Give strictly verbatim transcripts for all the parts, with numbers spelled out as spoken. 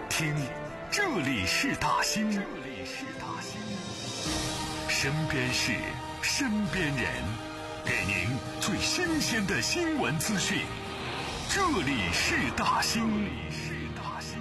听，这里是大兴，这里是大兴，身边事，身边人，给您最新鲜的新闻资讯。这里是大兴，这里是大兴。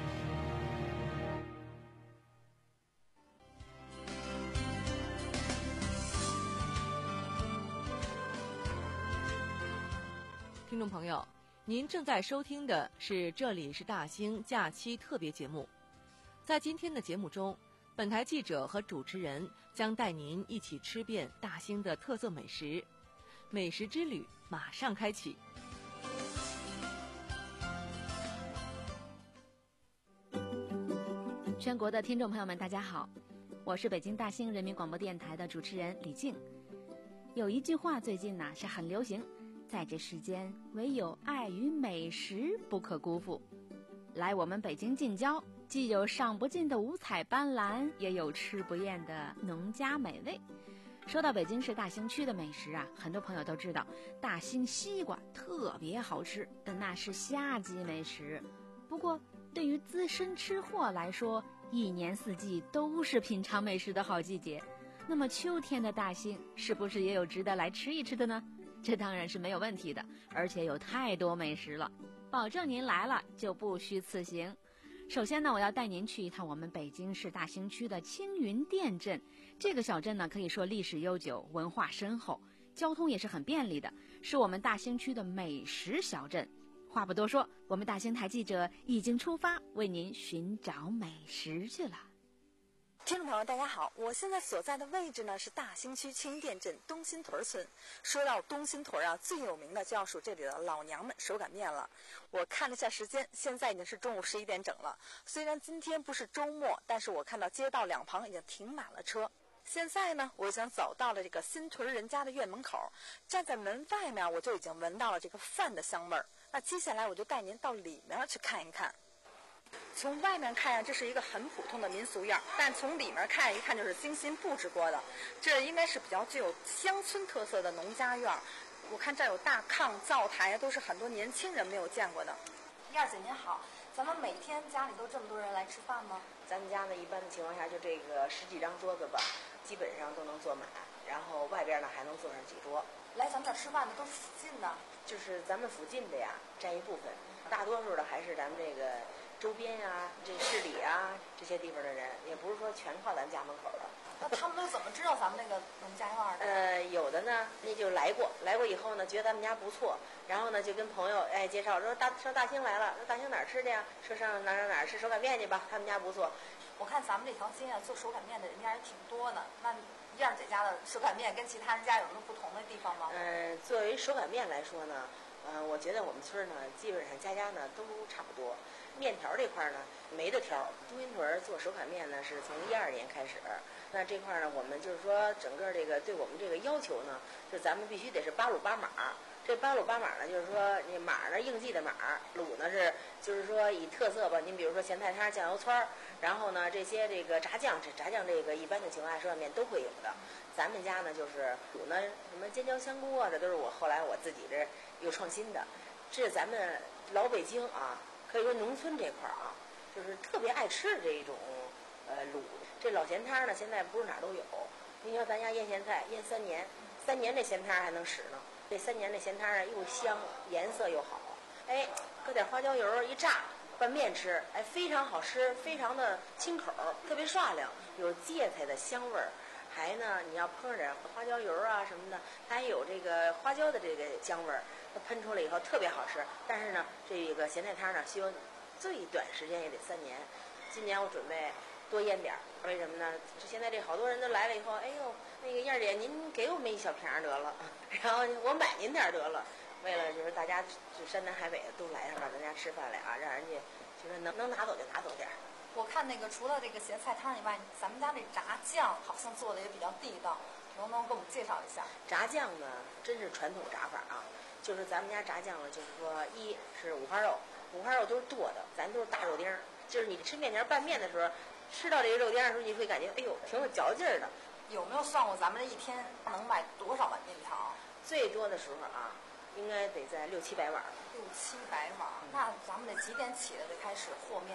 听众朋友，您正在收听的是这里是大兴假期特别节目。在今天的节目中，本台记者和主持人将带您一起吃遍大兴的特色美食，美食之旅马上开启。 全国的听众朋友们，大家好，我是北京大兴人民广播电台的主持人李静。有一句话最近呢是很流行，在这世间唯有爱与美食不可辜负。来我们北京近郊，既有赏不尽的五彩斑斓，也有吃不厌的农家美味。说到北京市大兴区的美食啊，很多朋友都知道大兴西瓜特别好吃，但那是夏季美食。不过对于资深吃货来说，一年四季都是品尝美食的好季节。那么秋天的大兴是不是也有值得来吃一吃的呢？这当然是没有问题的，而且有太多美食了，保证您来了就不虚此行。首先呢，我要带您去一趟我们北京市大兴区的青云店镇。这个小镇呢，可以说历史悠久，文化深厚，交通也是很便利的，是我们大兴区的美食小镇。话不多说，我们大兴台记者已经出发，为您寻找美食去了。 听众朋友大家好，我现在所在的位置呢是大兴区青云店镇东新屯村。说到东新屯啊，最有名的就要数这里的老娘们手擀面了。我看了一下时间，现在已经是中午十一点整了。虽然今天不是周末，但是我看到街道两旁已经停满了车。现在呢，我已经走到了这个新屯人家的院门口，站在门外面，我就已经闻到了这个饭的香味儿。那接下来我就带您到里面去看一看。从外面看呀，这是一个很普通的民俗院，但从里面看一看就是精心布置过的。这应该是比较具有乡村特色的农家院。我看这儿有大炕、灶台，都是很多年轻人没有见过的。燕姐您好，咱们每天家里都这么多人来吃饭吗？ 咱们家呢，一般的情况下就这个十几张桌子吧，基本上都能坐满，然后外边呢还能坐上几桌。 来咱们这儿吃饭的都是附近的， 就是咱们附近的呀，占一部分，大多数的还是咱们这个周边呀、这市里啊这些地方的人，也不是说全靠咱家门口的。 那他们都怎么知道咱们那个农家院的？ 呃，有的呢，那就来过，来过以后呢，觉得咱们家不错，然后呢就跟朋友哎介绍说大上大兴来了，那大兴哪儿吃的呀？说上哪哪哪儿吃手擀面去吧，他们家不错。 我看咱们这条街啊，做手擀面的人家也挺多的。那燕儿姐家的手擀面跟其他人家有什么不同的地方吗？ 嗯、呃，作为手擀面来说呢，呃，我觉得我们村呢，基本上家家呢都差不多。面条这块呢没得挑，东新屯做手擀面呢是从一二年开始，那这块呢我们就是说整个这个对我们这个要求呢，就咱们必须得是八卤八码。这八卤八码呢，就是说你码呢应季的码，卤呢是就是说以特色吧，您比如说咸菜汤、酱油汆，然后呢这些这个炸酱，这炸酱这个一般的情况下手擀面都会有的。咱们家呢就是卤呢什么尖椒香菇啊，这都是我后来我自己这有创新的。这是咱们老北京啊，可以说农村这块啊，就是特别爱吃的这一种呃卤。这老咸汤呢，现在不是哪儿都有。你说咱家腌咸菜腌三年，三年这咸汤还能使呢。这三年这咸汤呢又香，颜色又好，哎，搁点花椒油一炸，拌面吃，哎，非常好吃，非常的清口，特别涮亮，有芥菜的香味儿。还呢，你要碰上点花椒油啊什么的，它还有这个花椒的这个香味儿，它喷出来以后特别好吃。但是呢，这个咸菜汤呢，需要最短时间也得三年。今年我准备多腌点儿，为什么呢？现在这好多人都来了以后，哎呦，那个燕儿姐，您给我们一小瓶儿得了，然后我买您点儿得了。为了就是大家就山南海北的都来上咱家吃饭来啊，让人家就是能能拿走就拿走点儿。 我看那个除了这个咸菜汤以外，咱们家这炸酱好像做的也比较地道，能不能给我们介绍一下？ 炸酱呢，真是传统炸法啊，就是咱们家炸酱呢，就是说一是五花肉，五花肉都是剁的，咱都是大肉丁儿，就是你吃面条拌面的时候，吃到这个肉丁的时候，你会感觉哎呦挺有嚼劲儿的。 有没有算过咱们这一天能卖多少碗面条？ 最多的时候啊，应该得在六七百碗。 六七百碗，那咱们得几点起来就开始和面呀？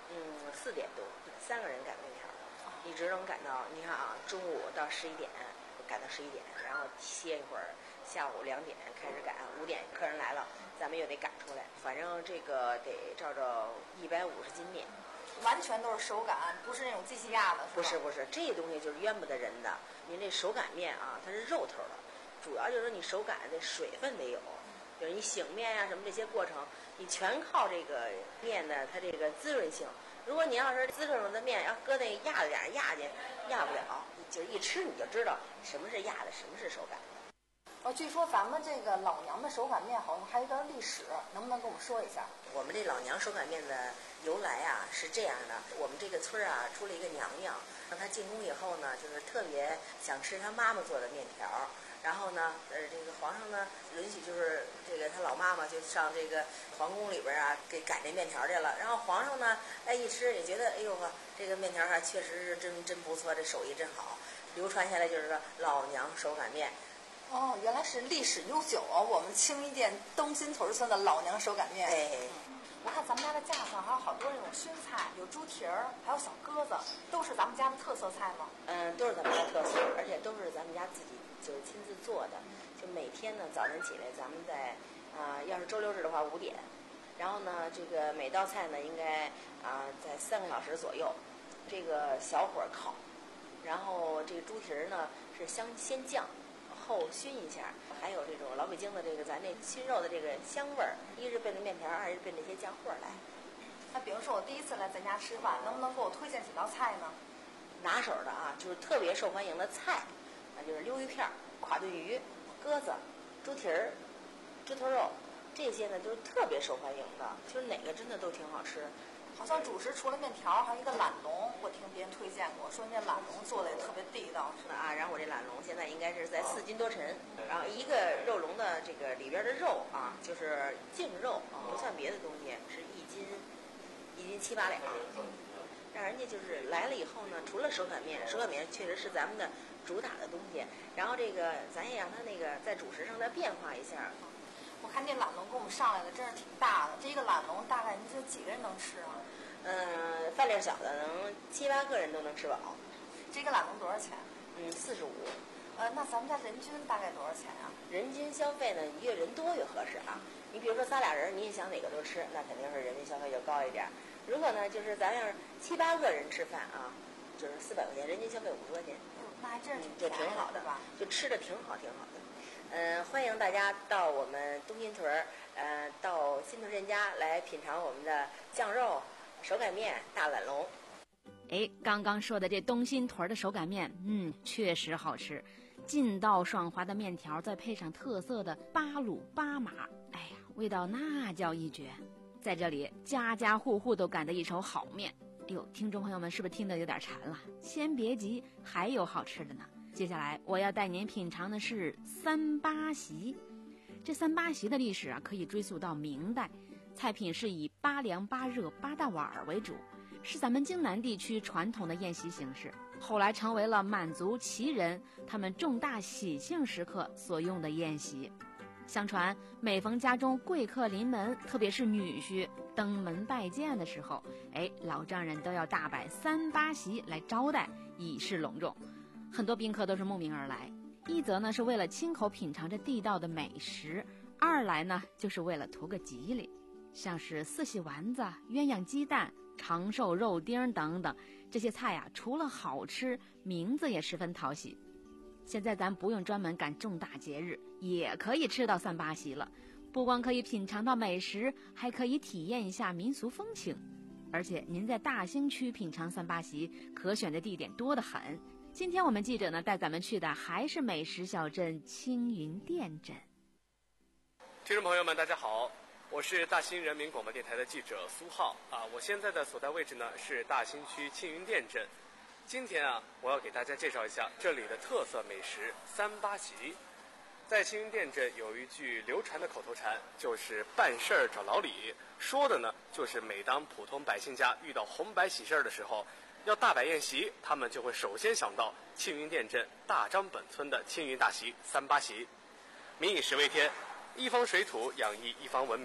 嗯，四点多，三个人擀面条，一直能擀到，你看啊，中午到十一点，擀到十一点，然后歇一会儿，下午两点开始擀，五点客人来了，咱们又得擀出来。反正这个得照着一百五十斤面， 完全都是手擀，不是那种机器压的， 不是不是，这东西就是冤不得人的。您这手擀面啊，它是肉头的，主要就是你手擀的水分得有，就是你醒面呀、啊、什么这些过程，你全靠这个面的它这个滋润性。如果你要是滋润了的面，要搁那压着点压去，压不了，就是一吃你就知道什么是压的，什么是手擀的。 哦，据说咱们这个老娘们手擀面好像还有点历史，能不能跟我们说一下？ 我们这老娘手擀面的由来啊是这样的，我们这个村啊出了一个娘娘，让她进宫以后呢，就是特别想吃她妈妈做的面条。然后呢，呃，这个皇上呢允许，就是这个他老妈妈就上这个皇宫里边啊，给擀这面条去了。然后皇上呢，哎一吃也觉得，哎呦呵，这个面条还确实是真真不错，这手艺真好，流传下来就是说老娘手擀面。 哦，原来是历史悠久啊！我们青云店东新屯村的老娘手擀面。 哎， 嗯，我看咱们家的架上还有好多那种熏菜，有猪蹄儿，还有小鸽子，都是咱们家的特色菜吗？ 嗯，都是咱们家特色，而且都是咱们家自己就是亲自做的。就每天呢早晨起来，咱们在啊、呃，要是周六日的话五点，然后呢这个每道菜呢应该啊、呃、在三个小时左右，这个小火烤，然后这个猪蹄儿呢是香先酱。后熏一下，还有这种老北京的这个咱这熏肉的这个香味儿，一是奔着面条，二是奔这些酱货来。 那比如说我第一次来咱家吃饭，能不能给我推荐几道菜呢？ 拿手的啊，就是特别受欢迎的菜，那就是溜鱼片、垮炖鱼、鸽子、猪蹄儿、猪头肉，这些呢都是特别受欢迎的，就是哪个真的都挺好吃。 好像主食除了面条，还有一个懒龙，我听别人推荐过，说那懒龙做的也特别地道，是吧？ 啊，然后我这懒龙现在应该是在四斤多沉，然后一个肉笼的这个里边的肉啊，就是净肉，不算别的东西，是一斤一斤七八两。让人家就是来了以后呢，除了手擀面，手擀面确实是咱们的主打的东西，然后这个咱也让它那个在主食上再变化一下。 我看这懒龙给我们上来的真是挺大的，这个懒龙大概您觉得几个人能吃啊？ 嗯，饭量小的能七八个人都能吃饱。 这个懒龙多少钱？ 嗯，四十五。 呃，那咱们家人均大概多少钱啊？ 人均消费呢，越人多越合适啊。你比如说仨俩人，你也想哪个都吃，那肯定是人均消费就高一点。如果呢，就是咱要是七八个人吃饭啊，就是四百块钱，人均消费五十块钱。 哎呦，那还真是挺就挺好的吧？ 就吃的挺好，挺好的。嗯、呃，欢迎大家到我们东新屯儿，呃，到新屯人家来品尝我们的酱肉、手擀面、大懒龙。 哎，刚刚说的这东新屯的手擀面，嗯，确实好吃，劲道爽滑的面条，再配上特色的八卤八码，哎呀，味道那叫一绝。在这里，家家户户都赶得一手好面。哎呦，听众朋友们是不是听得有点馋了？先别急，还有好吃的呢。接下来我要带您品尝的是三八席。这三八席的历史啊，可以追溯到明代，菜品是以八凉八热八大碗为主，是咱们京南地区传统的宴席形式，后来成为了满族旗人他们重大喜庆时刻所用的宴席。相传每逢家中贵客临门，特别是女婿登门拜见的时候，哎，老丈人都要大摆三八席来招待，以示隆重。很多宾客都是慕名而来，一则呢是为了亲口品尝这地道的美食，二来呢就是为了图个吉利，像是四喜丸子、鸳鸯鸡蛋、长寿肉丁等等，这些菜啊除了好吃，名字也十分讨喜。现在咱不用专门赶重大节日，也可以吃到三八席了，不光可以品尝到美食，还可以体验一下民俗风情。而且您在大兴区品尝三八席，可选的地点多得很。今天我们记者呢带咱们去的还是美食小镇青云店镇。 听众朋友们，大家好，我是大兴人民广播电台的记者苏浩啊。我现在的所在位置呢是大兴区青云店镇。今天啊，我要给大家介绍一下这里的特色美食三八席。在青云店镇有一句流传的口头禅，就是办事儿找老李，说的呢就是每当普通百姓家遇到红白喜事儿的时候，要大摆宴席，他们就会首先想到青云店镇大张本村的青云大席三八席。民以食为天，一方水土养育一方文明。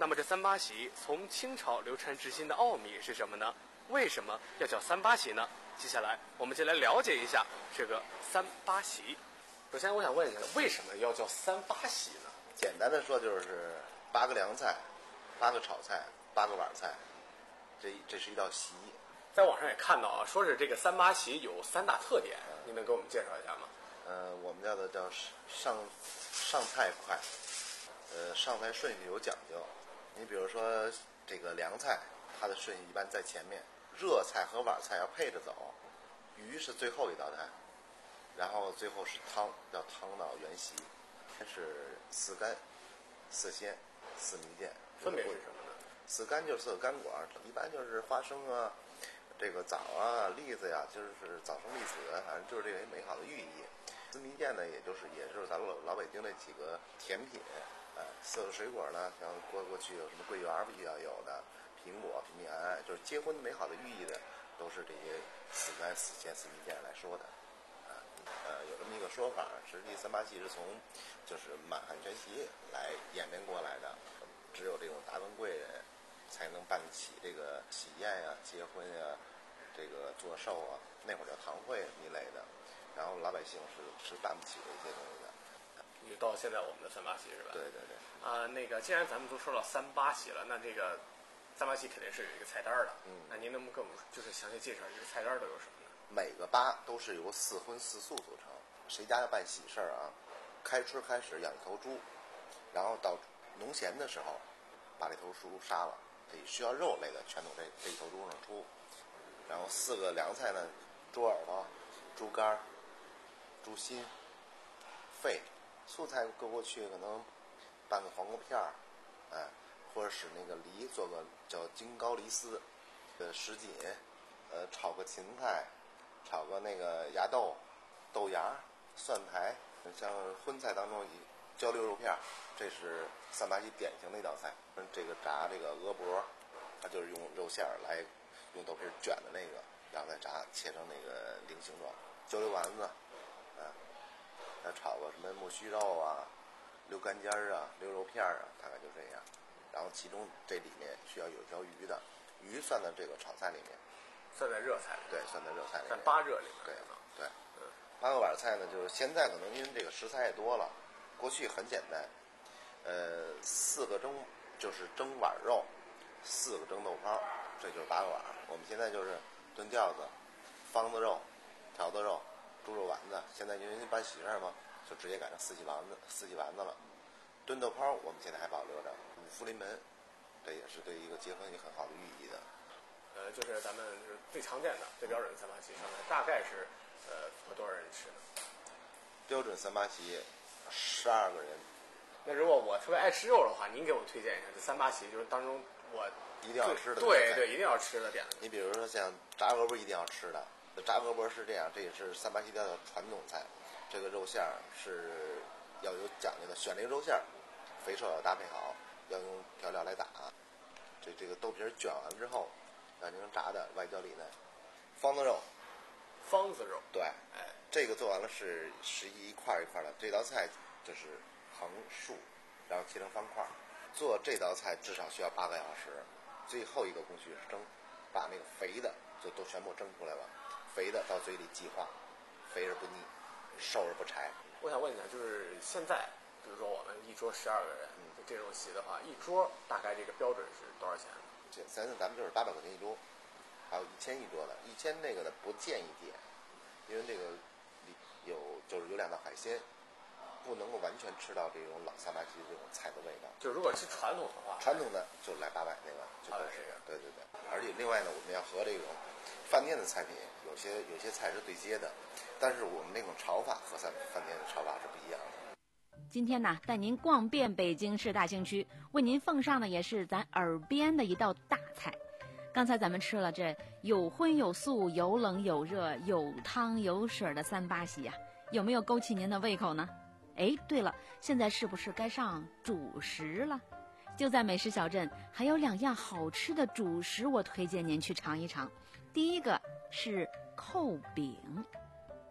那么这三八席从清朝流传至今的奥秘是什么呢？为什么要叫三八席呢？接下来我们就来了解一下这个三八席。首先我想问一下，为什么要叫三八席呢？ 简单的说就是八个凉菜，八个炒菜，八个碗菜，这这是一道席。 在网上也看到啊，说是这个三八席有三大特点，您能给我们介绍一下吗？ 呃，我们叫的叫上上菜快，呃，上菜顺序有讲究。你比如说这个凉菜，它的顺序一般在前面，热菜和碗菜要配着走，鱼是最后一道菜，然后最后是汤，叫汤到原席。是四干、四鲜、四蜜饯， 分别是什么呢？ 四干就是四个干果，一般就是花生啊、这个枣啊、栗子呀，就是早生丽子，反正就是这个美好的寓意。四蜜饯呢，也就是也就是咱老老北京那几个甜品，哎，四个水果呢，像过过去有什么桂圆必须要有的，苹果、平平安安，就是结婚美好的寓意的，都是这些四干、四鲜、四蜜饯来说的。呃，有这么一个说法，实际三八席是从就是满汉全席来演变过来的，只有这种达官贵人才能办得起这个喜宴呀、结婚呀、这个做寿啊，那会儿叫堂会一类的，然后老百姓是是办不起这些东西的。 你到现在我们的三八席是吧？ 对对对。 啊、呃，那个既然咱们都说到三八席了，那这个三八席肯定是有一个菜单的。嗯，那您能不能给我们就是详细介绍这个菜单都有什么？ 每个八都是由四荤四素组成。谁家要办喜事儿啊，开春开始养一头猪，然后到农闲的时候，把这头猪杀了，这需要肉类的全从这这一头猪上出。然后四个凉菜呢，猪耳朵、猪肝、猪心、肺。素菜搁过去可能拌个黄瓜片儿，哎，或者使那个梨做个叫京高梨丝，呃，什锦，呃，炒个芹菜。炒个那个芽豆、豆芽、蒜苔，像荤菜当中以焦溜肉片，这是三八席典型的一道菜。这个炸这个鹅脖，它就是用肉馅儿来用豆皮卷的那个，然后再炸切成那个菱形状。焦溜丸子，啊，再炒个什么木须肉啊、溜干尖儿啊、溜肉片啊，大概就这样。然后其中这里面需要有一条鱼的，鱼算到这个炒菜里面。 算在热菜里， 对，算在热菜里， 算八热里面。 对对，嗯，八个碗菜呢，就是现在可能因为这个食材也多了，过去很简单，呃，四个蒸就是蒸碗肉，四个蒸豆泡，这就是八个碗。我们现在就是炖吊子、方子肉、条子肉、猪肉丸子。现在因为办喜事嘛，就直接改成四喜丸子、四喜丸子了。炖豆泡我们现在还保留着，五福临门，这也是对一个结婚一个很好的寓意的。 呃，就是咱们就是最常见的、最标准的三八席上来，大概是呃和多少人吃呢？ 标准三八席，十二个人。 那如果我特别爱吃肉的话，您给我推荐一下这三八席，就是当中我一定要吃的。 对对，一定要吃的点。 你比如说像炸鹅脖，一定要吃的。炸鹅脖是这样，这也是三八席的传统菜。这个肉馅儿是要有讲究的，选这个肉馅儿，肥瘦要搭配好，要用调料来打。这这个豆皮卷完之后。要进行炸的，外焦里嫩。方子肉， 方子肉， 对，哎，这个做完了是十一块一块的。这道菜就是横竖，然后切成方块。做这道菜至少需要八个小时。最后一个工序是蒸，把那个肥的就都全部蒸出来了，肥的到嘴里即化，肥而不腻，瘦而不柴。 我想问一下，就是现在，比如说我们一桌十二个人，就这种席的话，一桌大概这个标准是多少钱？ 咱咱们就是八百块钱一桌，还有一千一桌的，一千那个的不建议点，因为这个里有就是有两道海鲜，不能够完全吃到这种老三八席这种菜的味道。 就如果吃传统的话， 传统的就来八百那个，就都是对对对。而且另外呢，我们要和这种饭店的菜品，有些有些菜是对接的，但是我们那种炒法和饭饭店的炒法是不一样的。 今天呢，带您逛遍北京市大兴区，为您奉上的也是咱耳边的一道大菜。刚才咱们吃了这有荤有素、有冷有热、有汤有水的三八席呀、啊，有没有勾起您的胃口呢？哎，对了，现在是不是该上主食了？就在美食小镇，还有两样好吃的主食，我推荐您去尝一尝。第一个是扣饼。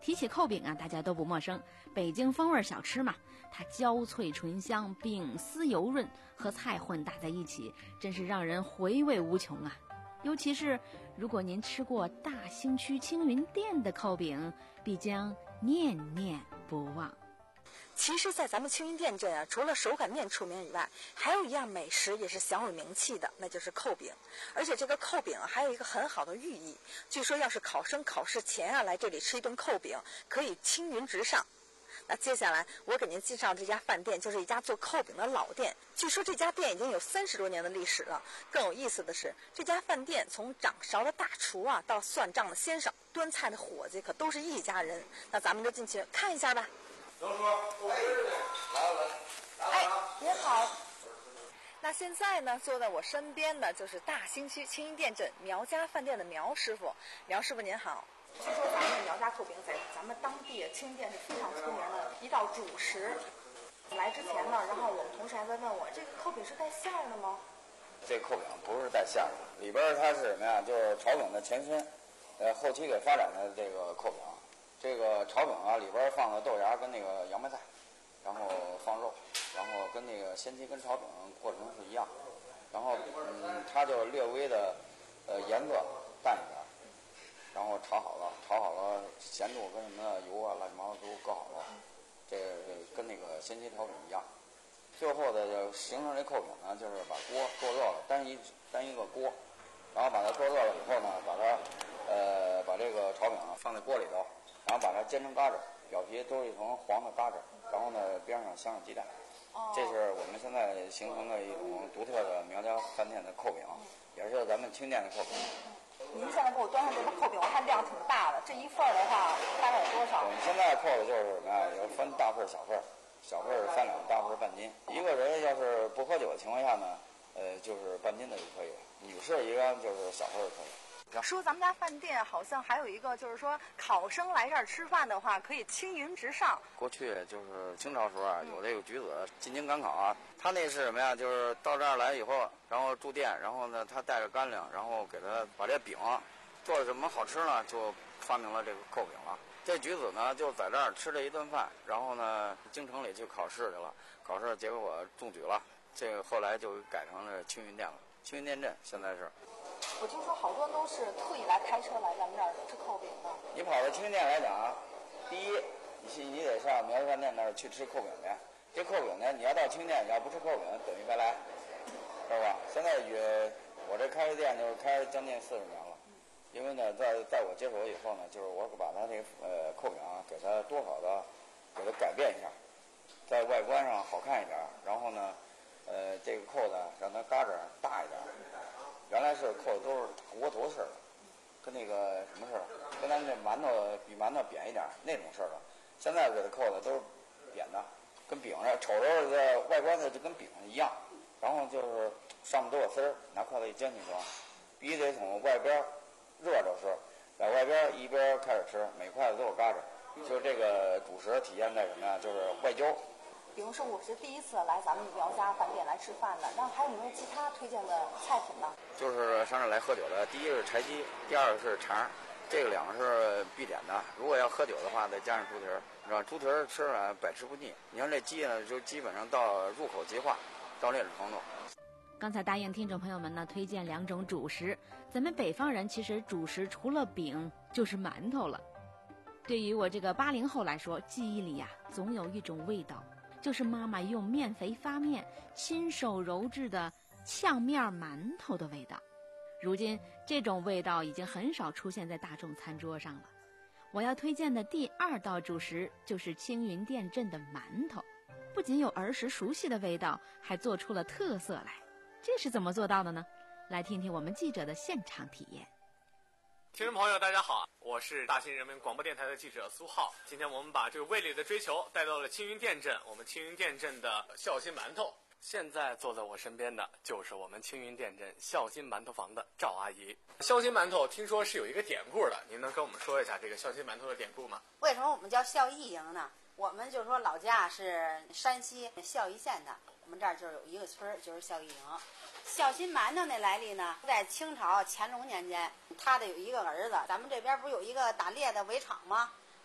提起扣饼啊，大家都不陌生，北京风味小吃嘛，它焦脆醇香，饼丝油润，和菜混搭在一起，真是让人回味无穷啊。尤其是如果您吃过大兴区青云店的扣饼，必将念念不忘。 其实，在咱们青云店镇啊，除了手擀面出名以外，还有一样美食也是享有名气的，那就是扣饼。而且这个扣饼啊，还有一个很好的寓意，据说要是考生考试前啊来这里吃一顿扣饼，可以青云直上。那接下来我给您介绍这家饭店，就是一家做扣饼的老店。据说这家店已经有三十多年的历史了。更有意思的是，这家饭店从掌勺的大厨啊，到算账的先生、端菜的伙计，可都是一家人。那咱们就进去看一下吧。 刘叔，哎，来了来了， 哎，您好。那现在呢，坐在我身边的就是大兴区青云店镇苗家饭店的苗师傅。苗师傅您好。据说咱们苗家扣饼在咱们当地青云店是非常出名的一道主食。来之前呢，然后我们同事还在问我，这个扣饼是带馅儿的吗？ 这扣饼不是带馅儿的，里边它是什么呀？就是炒饼的前身，呃，后期给发展的这个扣饼。这个炒饼啊，里边放的豆芽跟那个洋白菜，然后放肉，然后跟那个先期跟炒饼过程是一样，然后嗯，它就略微的呃颜色淡一点，然后炒好了，炒好了咸度跟什么油啊乱七八糟都搁好了，这个跟那个先期炒饼一样。最后的就形成这扣饼呢，就是把锅做热了，单一单一个锅，然后把它做热了以后呢，把它呃把这个炒饼啊放在锅里头。然后把它煎成嘎子，表皮都是一层黄的嘎子，然后呢边上镶上鸡蛋。哦，这是我们现在形成的一种独特的苗家饭店的扣饼，也是咱们青店的扣饼。 您现在给我端上这个扣饼，我看量挺大的，这一份的话大概有多少？ 我们现在扣的就是什么呀？有分大份、小份，小份三两，大份半斤。一个人要是不喝酒的情况下呢，呃，就是半斤的就可以了。女士一般就是小份可以。 说咱们家饭店好像还有一个，就是说考生来这儿吃饭的话，可以青云直上。 过去就是清朝时候啊，有这个举子进京赶考啊，他那是什么呀？就是到这儿来以后，然后住店，然后呢，他带着干粮，然后给他把这饼做的什么好吃呢，就发明了这个扣饼了。这举子呢，就在这儿吃了一顿饭，然后呢，京城里去考试去了，考试结果中举了，这个后来就改成了青云店了，青云店镇现在是。 我听说好多都是特意来开车来咱们这儿吃扣饼的。 你跑到青云店来讲啊，第一，你你得上苗家饭店那儿去吃扣饼去。这扣饼呢，你要到青店，你要不吃扣饼，等于白来，知道吧？现在也，我这开的店就是开将近四十年了。因为呢，在在我接手以后呢，就是我把它这个呃扣饼啊，给它多少的给它改变一下，在外观上好看一点，然后呢，呃，这个扣子让它嘎子大一点。原来是扣的都是大窝头似的，跟那个什么似的，跟咱这馒头比馒头扁一点那种似的。现在给它扣的都是扁的，跟饼似的，瞅着这外观的就跟饼一样。然后就是上面都有丝儿，拿筷子一煎就行。必须得从外边热着吃，在外边一边开始吃，每筷子都有嘎子。就这个主食体现在什么呀？就是外焦。 比如说我是第一次来咱们苗家饭店来吃饭的，然后还有没有其他推荐的菜品呢？ 就是上这来喝酒的，第一是柴鸡，第二是肠，这个两个是必点的。如果要喝酒的话，再加上猪蹄儿，是吧？猪蹄儿吃了百吃不腻。你看这鸡呢，就基本上到入口即化，到这种程度。 刚才答应听众朋友们呢推荐两种主食，咱们北方人其实主食除了饼就是馒头了。对于我这个八零后来说，记忆里呀、啊、总有一种味道。就是妈妈用面肥发面亲手揉制的炝面馒头的味道。如今这种味道已经很少出现在大众餐桌上了。我要推荐的第二道主食就是青云店镇的馒头，不仅有儿时熟悉的味道，还做出了特色来。这是怎么做到的呢？来听听我们记者的现场体验。 听众朋友大家好，我是大兴人民广播电台的记者苏浩。今天我们把这个味蕾的追求带到了青云店镇，我们青云店镇的孝心馒头。现在坐在我身边的就是我们青云店镇孝心馒头房的赵阿姨。孝心馒头听说是有一个典故的，您能跟我们说一下这个孝心馒头的典故吗？ 为什么我们叫孝义营呢？我们就说老家是山西孝义县的，我们这儿就是有一个村就是孝义营。孝心馒头的来历呢，在清朝乾隆年间，他的有一个儿子，咱们这边不是有一个打猎的围场吗？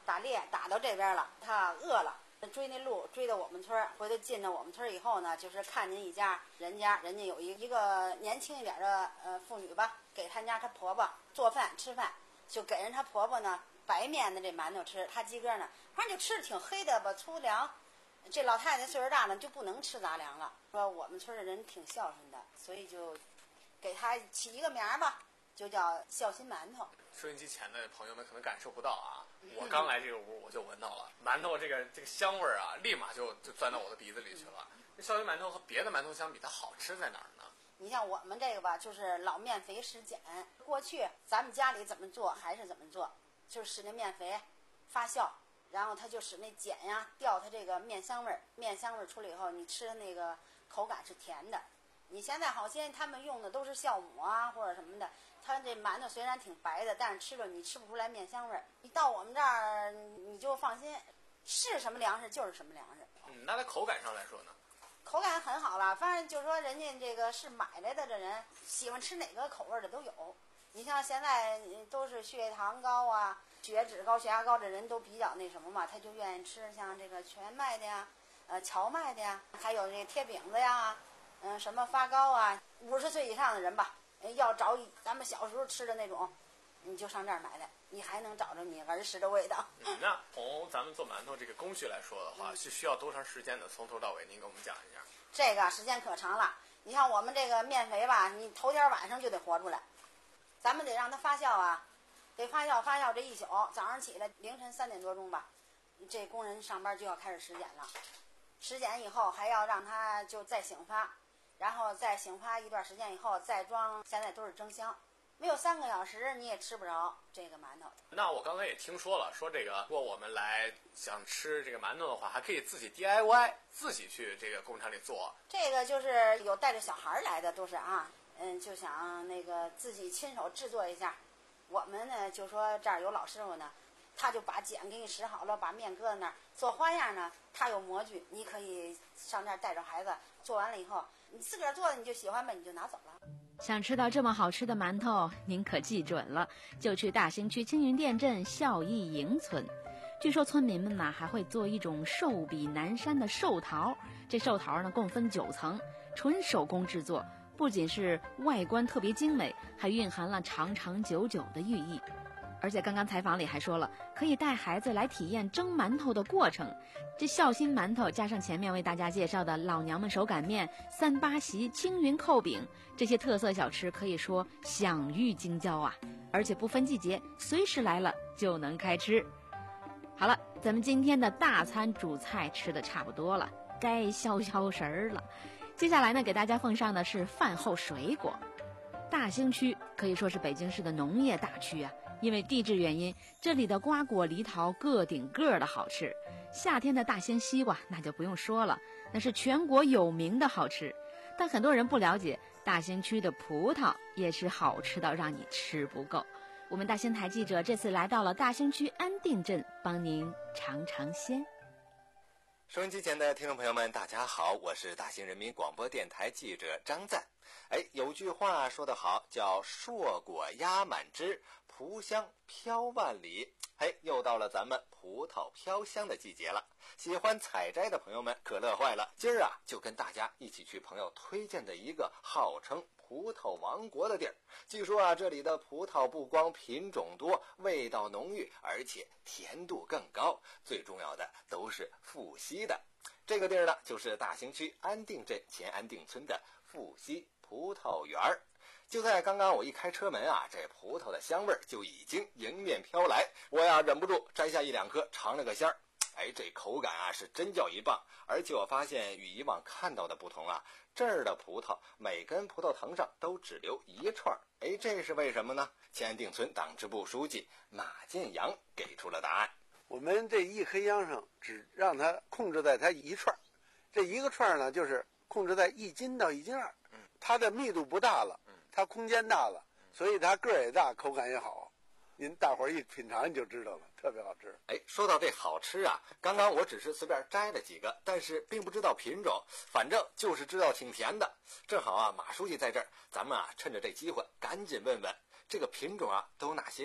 打猎打到这边了，他饿了，追那鹿追到我们村，回头进到我们村以后呢，就是看见一家人家，人家有一一个年轻一点的呃妇女吧，给他家她婆婆做饭吃饭，就给人她婆婆呢白面的这馒头吃，她自个儿呢反正就吃的挺黑的吧，粗粮。这老太太岁数大了就不能吃杂粮了，说我们村的人挺孝顺的，所以就给她起一个名儿吧，就叫孝心馒头。 收音机前的朋友们可能感受不到啊，我刚来这个屋我就闻到了馒头这个这个香味儿啊，立马就就钻到我的鼻子里去了。这孝心馒头和别的馒头相比，它好吃在哪儿呢？ 你像我们这个吧，就是老面肥实碱。过去咱们家里怎么做还是怎么做，就是使那面肥发酵，然后它就使那碱呀掉它这个面香味儿，面香味儿出来以后，你吃的那个口感是甜的。你现在好些他们用的都是酵母啊或者什么的，它这馒头虽然挺白的，但是吃了你吃不出来面香味儿。你到我们这儿你就放心，是什么粮食就是什么粮食。 嗯，那在口感上来说呢？ 口感很好了，反正就是说人家这个是买来的，这人喜欢吃哪个口味的都有。你像现在都是血糖高啊、血脂高、血压高的人都比较那什么嘛，他就愿意吃像这个全麦的呀、呃荞麦的呀，还有这贴饼子呀，嗯、呃、什么发糕啊。五十岁以上的人吧，要找咱们小时候吃的那种，你就上这儿买来，你还能找着你儿时的味道。 嗯、那从咱们做馒头这个工序来说的话，是需要多长时间的？从头到尾您给我们讲一下。 这个时间可长了，你像我们这个面肥吧，你头天晚上就得和出来，咱们得让它发酵啊，得发酵发酵这一宿，早上起来凌晨三点多钟吧，这工人上班就要开始实碱了，实碱以后还要让它就再醒发，然后再醒发一段时间以后再装，现在都是蒸箱，没有三个小时你也吃不着这个馒头。 那我刚才也听说了，说这个如果我们来想吃这个馒头的话，还可以自己 D I Y， 自己去这个工厂里做。 这个就是有带着小孩来的都是啊，嗯，就想那个自己亲手制作一下。我们呢就说这儿有老师傅呢，他就把碱给你使好了，把面搁在那儿做花样呢，他有模具，你可以上这儿带着孩子，做完了以后你自个儿做的你就喜欢呗，你就拿走了。 想吃到这么好吃的馒头，您可记准了，就去大兴区青云店镇孝义营村。据说村民们呢还会做一种寿比南山的寿桃，这寿桃呢共分九层，纯手工制作，不仅是外观特别精美，还蕴含了长长久久的寓意。而且刚刚采访里还说了，可以带孩子来体验蒸馒头的过程。这孝心馒头加上前面为大家介绍的老娘们手擀面、三八席、青云扣饼，这些特色小吃可以说享誉京郊啊！而且不分季节，随时来了就能开吃。好了，咱们今天的大餐主菜吃的差不多了，该消消食儿了。接下来呢，给大家奉上的是饭后水果。大兴区可以说是北京市的农业大区啊，因为地质原因，这里的瓜果梨桃个顶个的好吃。夏天的大兴西瓜那就不用说了，那是全国有名的好吃。但很多人不了解，大兴区的葡萄也是好吃到让你吃不够。我们大兴台记者这次来到了大兴区安定镇，帮您尝尝鲜。 收音机前的听众朋友们，大家好，我是大兴人民广播电台记者张赞。哎，有句话说得好，叫硕果压满枝，葡香飘万里。哎，又到了咱们葡萄飘香的季节了，喜欢采摘的朋友们可乐坏了。今儿啊，就跟大家一起去朋友推荐的一个号称葡萄王国的地儿。据说啊，这里的葡萄不光品种多，味道浓郁，而且甜度更高，最重要的都是富硒的。这个地儿呢，就是大兴区安定镇前安定村的富硒葡萄园儿。就在刚刚我一开车门啊，这葡萄的香味儿就已经迎面飘来，我呀忍不住摘下一两颗尝了个鲜儿。哎，这口感啊是真叫一棒，而且我发现与以往看到的不同啊，这儿的葡萄每根葡萄藤上都只留一串，哎，这是为什么呢？前安定村党支部书记马建阳给出了答案。 我们这一颗秧上只让它控制在它一串，这一个串呢就是控制在一斤到一斤二，它的密度不大了，它空间大了，所以它个儿也大，口感也好。您大伙儿一品尝你就知道了，特别好吃。 哎，说到这好吃啊，刚刚我只是随便摘了几个，但是并不知道品种，反正就是知道挺甜的。正好啊，马书记在这儿，咱们啊趁着这机会赶紧问问这个品种啊都有哪些呢？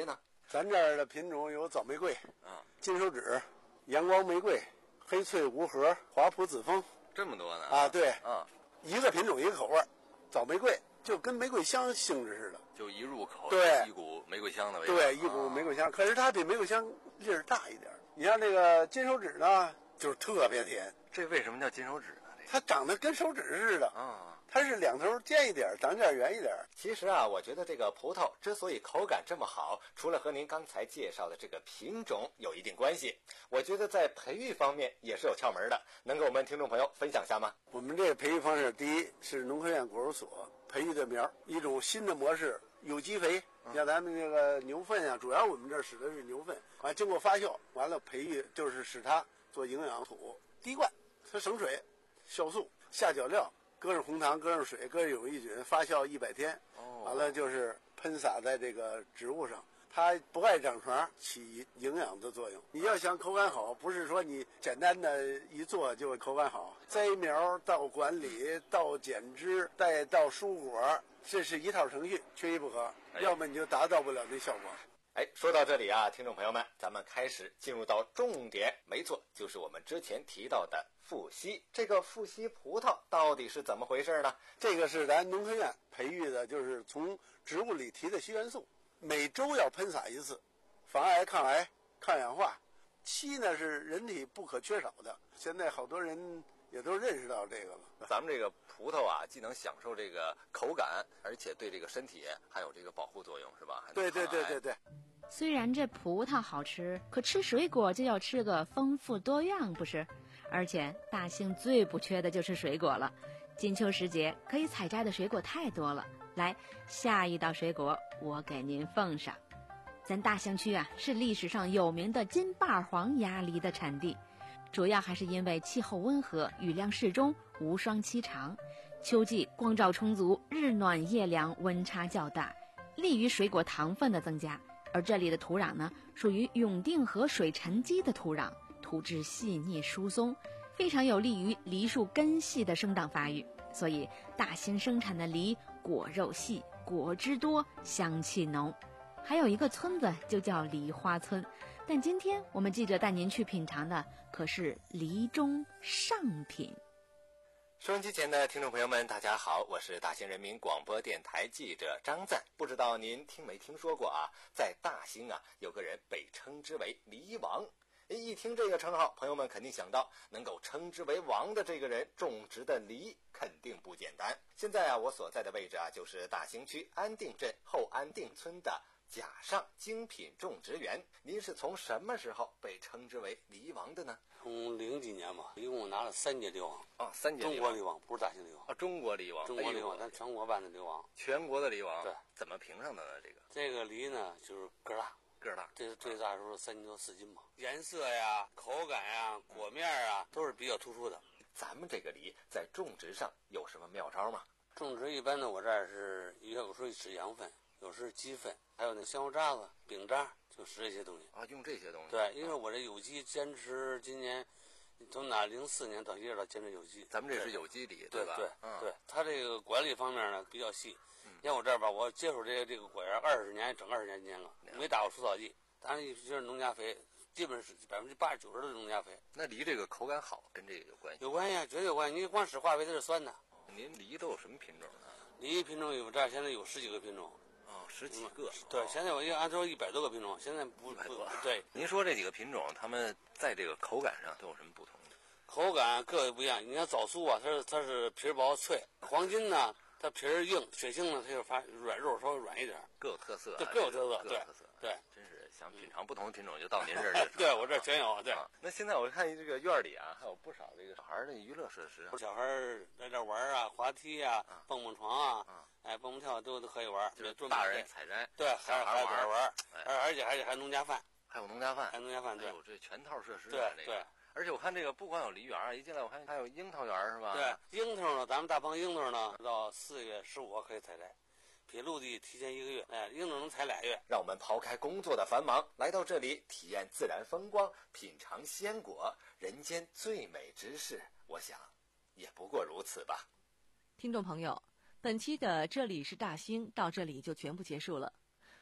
咱这儿的品种有枣玫瑰、 啊、 金手指、阳光玫瑰、黑翠无核、华普紫枫， 这么多呢？ 啊，对， 啊， 一个品种一个口味。枣玫瑰就跟玫瑰香性质似的， 就一入口对一股玫瑰香的味道。 对，一股玫瑰香，啊、可是它比玫瑰香粒儿大一点。你像那个金手指呢，就是特别甜。 这为什么叫金手指呢？ 它长得跟手指似的啊， 它是两头尖一点，长点圆一点。 其实啊，我觉得这个葡萄之所以口感这么好，除了和您刚才介绍的这个品种有一定关系，我觉得在培育方面也是有窍门的，能给我们听众朋友分享一下吗？ 我们这个培育方式，第一是农科院果树所培育的苗，一种新的模式，有机肥。你像咱们这个牛粪啊，主要我们这儿使的是牛粪，完经过发酵，完了培育就是使它做营养土，滴灌，它省水。酵素、下脚料，搁上红糖，搁上水，搁上有益菌，发酵一百天， 哦， 完了就是喷洒在这个植物上，它不爱长虫，起营养的作用。你要想口感好，不是说你简单的一做就口感好，栽苗到管理到剪枝再到蔬果，这是一套程序，缺一不可， 哎、 要么你就达到不了那效果。 哎，说到这里啊，听众朋友们，咱们开始进入到重点，没错，就是我们之前提到的富硒。这个富硒葡萄到底是怎么回事呢？ 这个是咱农科院培育的，就是从植物里提的硒元素，每周要喷洒一次，防癌、抗癌、抗氧化。硒呢是人体不可缺少的，现在好多人也都认识到这个了。 咱们这个葡萄啊，既能享受这个口感，而且对这个身体还有这个保护作用，是吧？ 对对对对对。 虽然这葡萄好吃，可吃水果就要吃个丰富多样，不是？而且大兴最不缺的就是水果了。金秋时节可以采摘的水果太多了。来，下一道水果我给您奉上。咱大兴区啊，是历史上有名的金瓣黄鸭梨的产地，主要还是因为气候温和，雨量适中，无霜期长，秋季光照充足，日暖夜凉，温差较大，利于水果糖分的增加。而这里的土壤呢，属于永定河水沉积的土壤，土质细腻疏松，非常有利于梨树根系的生长发育。所以大兴生产的梨果肉细，果汁多，香气浓。还有一个村子就叫梨花村，但今天我们记者带您去品尝的可是梨中上品。 收音机前的听众朋友们，大家好，我是大兴人民广播电台记者张赞。不知道您听没听说过啊，在大兴啊，有个人被称之为梨王。一听这个称号，朋友们肯定想到，能够称之为王的这个人种植的梨肯定不简单。现在啊，我所在的位置啊，就是大兴区安定镇后安定村的甲上精品种植园。您是从什么时候被称之为梨王的呢？ 从零几年嘛，一共拿了三届梨王。 哦，三届中国梨王，不是大兴梨王。 啊，中国梨王， 中国梨王，咱全国办的梨王。 全国的梨王， 对， 怎么评上的呢？这个这个梨呢，就是个大， 个大， 这是最大时候三斤多四斤嘛。颜色呀、口感呀、果面啊，都是比较突出的。 咱们这个梨在种植上有什么妙招吗？ 种植一般的，我这儿是有时候使羊粪，有时鸡粪，还有那香油渣子、饼渣，就使这些东西啊，用这些东西。 对，因为我这有机坚持今年。从哪零四年到一直到坚持有机， 咱们这是有机梨， 对吧？ 对嗯、 对，它这个管理方面呢比较细。像我这儿吧，我接触这个这个果园二十年，整二十年间了，没打过除草剂，当然就是农家肥，基本是百分之八十九十的农家肥。 那梨这个口感好，跟这个有关系？ 有关系啊，绝对有关系。你光使化肥它是酸的。 您梨都有什么品种呢？ 梨品种有这儿现在有十几个品种。 哦，十几个。 嗯、对，现在我按说一百多个品种，现在不不对。 您说这几个品种，它们在这个口感上都有什么不同？ 口感各有不一样。你看枣酥啊，它是它是皮薄脆；黄金呢，它皮儿硬；雪杏呢，它就发软肉稍微软一点， 各有特色、啊。 对，各有特色，对， 特色。 对， 真是想品尝不同的品种，就到您这儿去。 对我这儿全有。对、 啊，那现在我看这个院里啊，还有不少这个小孩的娱乐设施、啊。 小孩在这玩啊，滑梯啊，啊蹦蹦床啊，啊哎，蹦蹦跳都都可以玩。 就是大人采摘， 对，还有孩子玩玩， 哎、 而而且而且还农家饭， 还有农家饭， 还有农家饭，对， 有这全套设施、啊。 对、 这个、 对。 而且我看这个不光有梨园啊，一进来我看还有樱桃园是吧？ 对，樱桃呢，咱们大棚樱桃呢，到四月十五号可以采摘，比陆地提前一个月。哎，樱桃能采俩月。 让我们抛开工作的繁忙，来到这里体验自然风光，品尝鲜果，人间最美之事，我想也不过如此吧。 听众朋友，本期的这里是大兴到这里就全部结束了。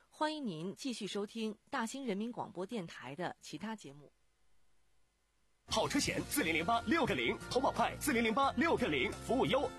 欢迎您继续收听大兴人民广播电台的其他节目。 好车险四零零八六个零，投保快四零零八六个零，服务优。